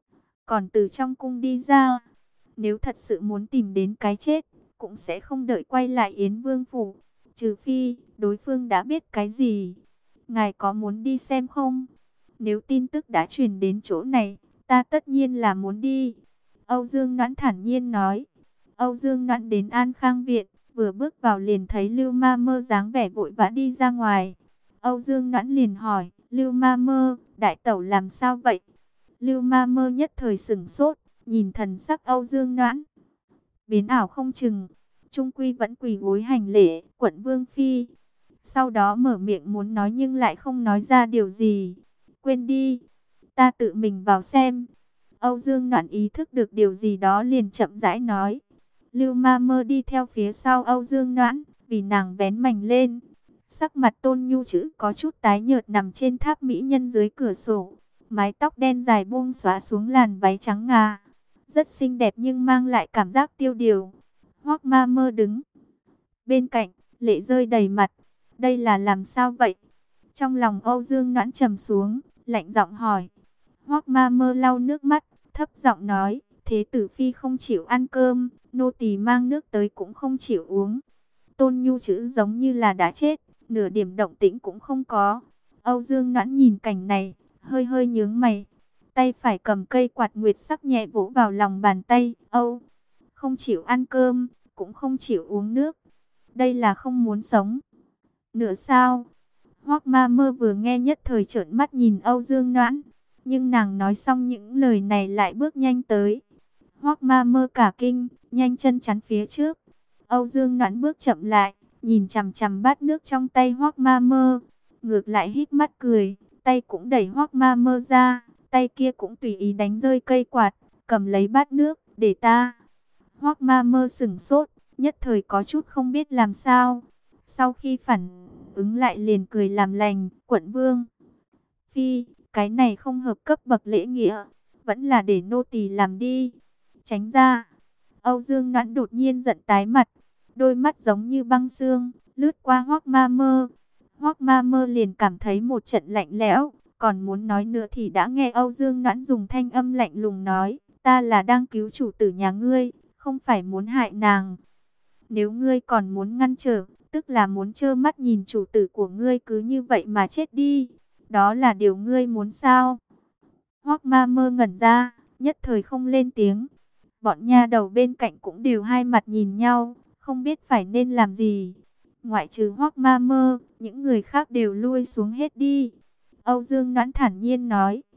còn từ trong cung đi ra? Nếu thật sự muốn tìm đến cái chết, cũng sẽ không đợi quay lại Yến Vương phủ, trừ phi đối phương đã biết cái gì. Ngài có muốn đi xem không? Nếu tin tức đã truyền đến chỗ này, ta tất nhiên là muốn đi. Âu Dương Noãn thản nhiên nói. Âu Dương Noãn đến An Khang Viện, vừa bước vào liền thấy Lưu Ma Mơ dáng vẻ vội vã đi ra ngoài. Âu Dương Noãn liền hỏi, Lưu Ma Mơ, đại tẩu làm sao vậy? Lưu Ma Mơ nhất thời sửng sốt, nhìn thần sắc Âu Dương Noãn biến ảo không chừng, trung quy vẫn quỳ gối hành lễ, quận vương phi. Sau đó mở miệng muốn nói nhưng lại không nói ra điều gì. Quên đi, ta tự mình vào xem. Âu Dương Noãn ý thức được điều gì đó liền chậm rãi nói. Lưu Ma Mơ đi theo phía sau Âu Dương Noãn, vì nàng vén mành lên. Sắc mặt Tôn Nhu chữ có chút tái nhợt nằm trên tháp mỹ nhân dưới cửa sổ. Mái tóc đen dài buông xõa xuống làn váy trắng ngà, rất xinh đẹp nhưng mang lại cảm giác tiêu điều. Hoắc Ma Mơ đứng bên cạnh, lệ rơi đầy mặt. Đây là làm sao vậy? Trong lòng Âu Dương Noãn trầm xuống, lạnh giọng hỏi. Hoắc Ma Mơ lau nước mắt, thấp giọng nói, thế tử phi không chịu ăn cơm, nô tỳ mang nước tới cũng không chịu uống. Tôn Nhu chữ giống như là đã chết, nửa điểm động tĩnh cũng không có. Âu Dương Noãn nhìn cảnh này, hơi hơi nhướng mày. Tay phải cầm cây quạt nguyệt sắc nhẹ vỗ vào lòng bàn tay. Âu, không chịu ăn cơm, cũng không chịu uống nước. Đây là không muốn sống nữa sao? Hoắc Ma Mơ vừa nghe nhất thời trợn mắt nhìn Âu Dương Noãn. Nhưng nàng nói xong những lời này lại bước nhanh tới. Hoắc Ma Mơ cả kinh, nhanh chân chắn phía trước. Âu Dương Noãn bước chậm lại, nhìn chằm chằm bát nước trong tay Hoắc Ma Mơ. Ngược lại híp mắt cười, tay cũng đẩy Hoắc Ma Mơ ra. Tay kia cũng tùy ý đánh rơi cây quạt, cầm lấy bát nước, để ta. Hoắc Ma Mơ sửng sốt, nhất thời có chút không biết làm sao. Sau khi phản ứng lại liền cười làm lành, quận vương phi, cái này không hợp cấp bậc lễ nghĩa, vẫn là để nô tỳ làm đi. Tránh ra. Âu Dương Noãn đột nhiên giận tái mặt, đôi mắt giống như băng xương, lướt qua Hoắc Ma Mơ. Hoắc Ma Mơ liền cảm thấy một trận lạnh lẽo, còn muốn nói nữa thì đã nghe Âu Dương Noãn dùng thanh âm lạnh lùng nói, ta là đang cứu chủ tử nhà ngươi, không phải muốn hại nàng. Nếu ngươi còn muốn ngăn trở, tức là muốn trơ mắt nhìn chủ tử của ngươi cứ như vậy mà chết đi. Đó là điều ngươi muốn sao? Hoắc Ma Mơ ngẩn ra, nhất thời không lên tiếng. Bọn nha đầu bên cạnh cũng đều hai mặt nhìn nhau, không biết phải nên làm gì. Ngoại trừ Hoắc Ma Mơ, những người khác đều lui xuống hết đi. Âu Dương Noãn thản nhiên nói,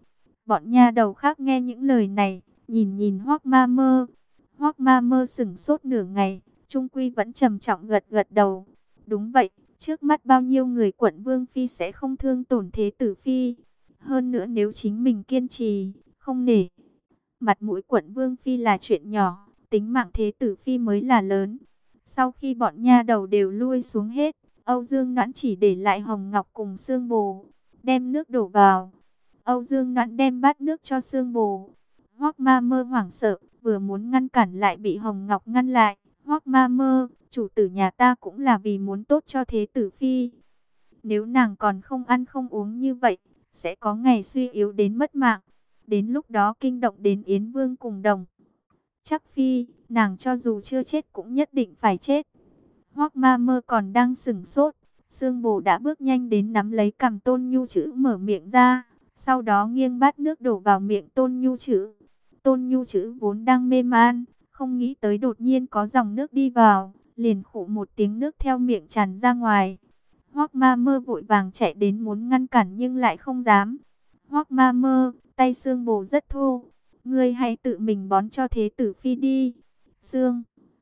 Bọn nha đầu khác nghe những lời này, nhìn nhìn Hoắc Ma Mơ. Hoắc Ma Mơ sững sốt nửa ngày, trung quy vẫn trầm trọng gật gật đầu. Đúng vậy, trước mắt bao nhiêu người quận Vương Phi sẽ không thương tổn Thế Tử Phi. Hơn nữa nếu chính mình kiên trì, không nể mặt mũi quận Vương Phi là chuyện nhỏ, tính mạng Thế Tử Phi mới là lớn. Sau khi bọn nha đầu đều lui xuống hết, Âu Dương Noãn chỉ để lại Hồng Ngọc cùng Sương Bồ, đem nước đổ vào. Âu Dương Noãn đem bát nước cho Sương Bồ. Hoắc Ma Mơ hoảng sợ, vừa muốn ngăn cản lại bị Hồng Ngọc ngăn lại. Hoắc Ma Mơ, chủ tử nhà ta cũng là vì muốn tốt cho Thế Tử Phi. Nếu nàng còn không ăn không uống như vậy, sẽ có ngày suy yếu đến mất mạng. Đến lúc đó kinh động đến Yến Vương cùng Đồng Chắc Phi, nàng cho dù chưa chết cũng nhất định phải chết. Hoắc Ma Mơ còn đang sững sốt, Sương Bồ đã bước nhanh đến nắm lấy cằm Tôn Nhu Chữ mở miệng ra, sau đó nghiêng bát nước đổ vào miệng Tôn Nhu Chữ. Tôn Nhu Chữ vốn đang mê man, không nghĩ tới đột nhiên có dòng nước đi vào, liền khụ một tiếng nước theo miệng tràn ra ngoài. Hoắc Ma Mơ vội vàng chạy đến muốn ngăn cản nhưng lại không dám. Hoắc Ma Mơ, tay Sương Bồ rất thô, ngươi hãy tự mình bón cho Thế Tử Phi đi. Sương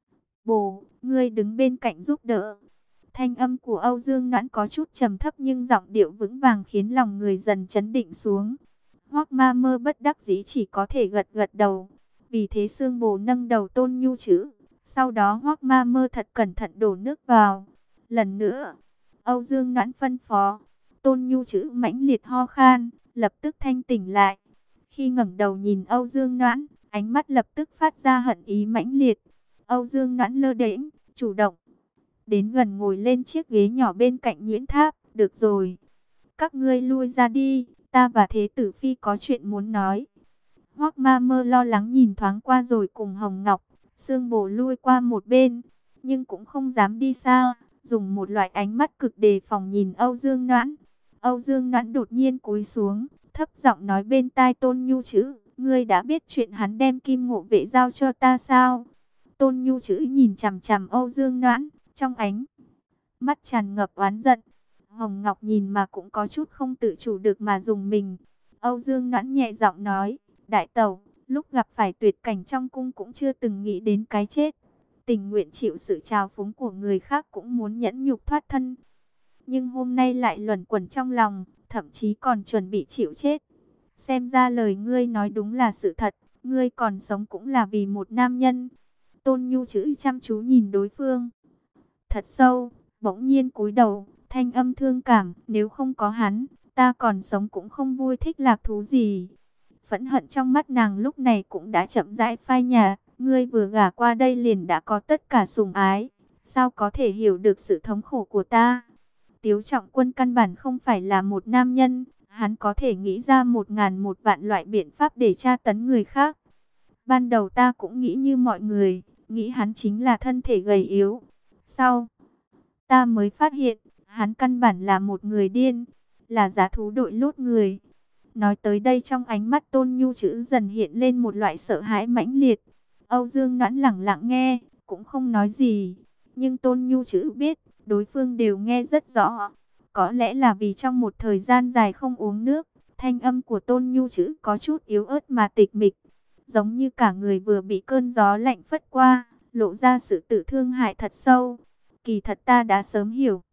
Bồ, ngươi đứng bên cạnh giúp đỡ. Thanh âm của Âu Dương Noãn có chút trầm thấp nhưng giọng điệu vững vàng khiến lòng người dần chấn định xuống. Hoắc Ma Mơ bất đắc dĩ chỉ có thể gật gật đầu. Vì thế Sương Bồ nâng đầu Tôn Nhu Chữ, sau đó Hoắc Ma Mơ thật cẩn thận đổ nước vào. Lần nữa, Âu Dương Noãn phân phó. Tôn Nhu Chữ mãnh liệt ho khan, lập tức thanh tỉnh lại. Khi ngẩng đầu nhìn Âu Dương Noãn, ánh mắt lập tức phát ra hận ý mãnh liệt. Âu Dương Noãn lơ đễnh, chủ động đến gần ngồi lên chiếc ghế nhỏ bên cạnh Nguyễn Tháp. Được rồi, các ngươi lui ra đi, ta và Thế Tử Phi có chuyện muốn nói. Hoắc Ma Mơ lo lắng nhìn thoáng qua rồi cùng Hồng Ngọc, Sương Bồ lui qua một bên, nhưng cũng không dám đi xa, dùng một loại ánh mắt cực đề phòng nhìn Âu Dương Noãn. Âu Dương Noãn đột nhiên cúi xuống, thấp giọng nói bên tai Tôn Nhu Chữ, ngươi đã biết chuyện hắn đem Kim Ngộ Vệ giao cho ta sao? Tôn Nhu Chữ nhìn chằm chằm Âu Dương Noãn, trong ánh mắt tràn ngập oán giận. Hồng Ngọc nhìn mà cũng có chút không tự chủ được mà dùng mình. Âu Dương Noãn nhẹ giọng nói, đại tẩu, lúc gặp phải tuyệt cảnh trong cung cũng chưa từng nghĩ đến cái chết. Tình nguyện chịu sự trào phúng của người khác cũng muốn nhẫn nhục thoát thân. Nhưng hôm nay lại luẩn quẩn trong lòng, thậm chí còn chuẩn bị chịu chết. Xem ra lời ngươi nói đúng là sự thật, ngươi còn sống cũng là vì một nam nhân. Tôn Nhu Chữ chăm chú nhìn đối phương thật sâu, bỗng nhiên cúi đầu, thanh âm thương cảm, nếu không có hắn, ta còn sống cũng không vui thích lạc thú gì. Phẫn hận trong mắt nàng lúc này cũng đã chậm rãi phai nhạt, ngươi vừa gả qua đây liền đã có tất cả sủng ái, sao có thể hiểu được sự thống khổ của ta? Tiếu Trọng Quân căn bản không phải là một nam nhân, hắn có thể nghĩ ra một ngàn một vạn loại biện pháp để tra tấn người khác. Ban đầu ta cũng nghĩ như mọi người, nghĩ hắn chính là thân thể gầy yếu. Sau, ta mới phát hiện, hắn căn bản là một người điên, là dã thú đội lốt người. Nói tới đây trong ánh mắt Tôn Nhu Chữ dần hiện lên một loại sợ hãi mãnh liệt. Âu Dương Noãn lẳng lặng nghe, cũng không nói gì. Nhưng Tôn Nhu Chữ biết, đối phương đều nghe rất rõ. Có lẽ là vì trong một thời gian dài không uống nước, thanh âm của Tôn Nhu Chữ có chút yếu ớt mà tịch mịch. Giống như cả người vừa bị cơn gió lạnh phất qua, lộ ra sự tự thương hại thật sâu. Kỳ thật ta đã sớm hiểu.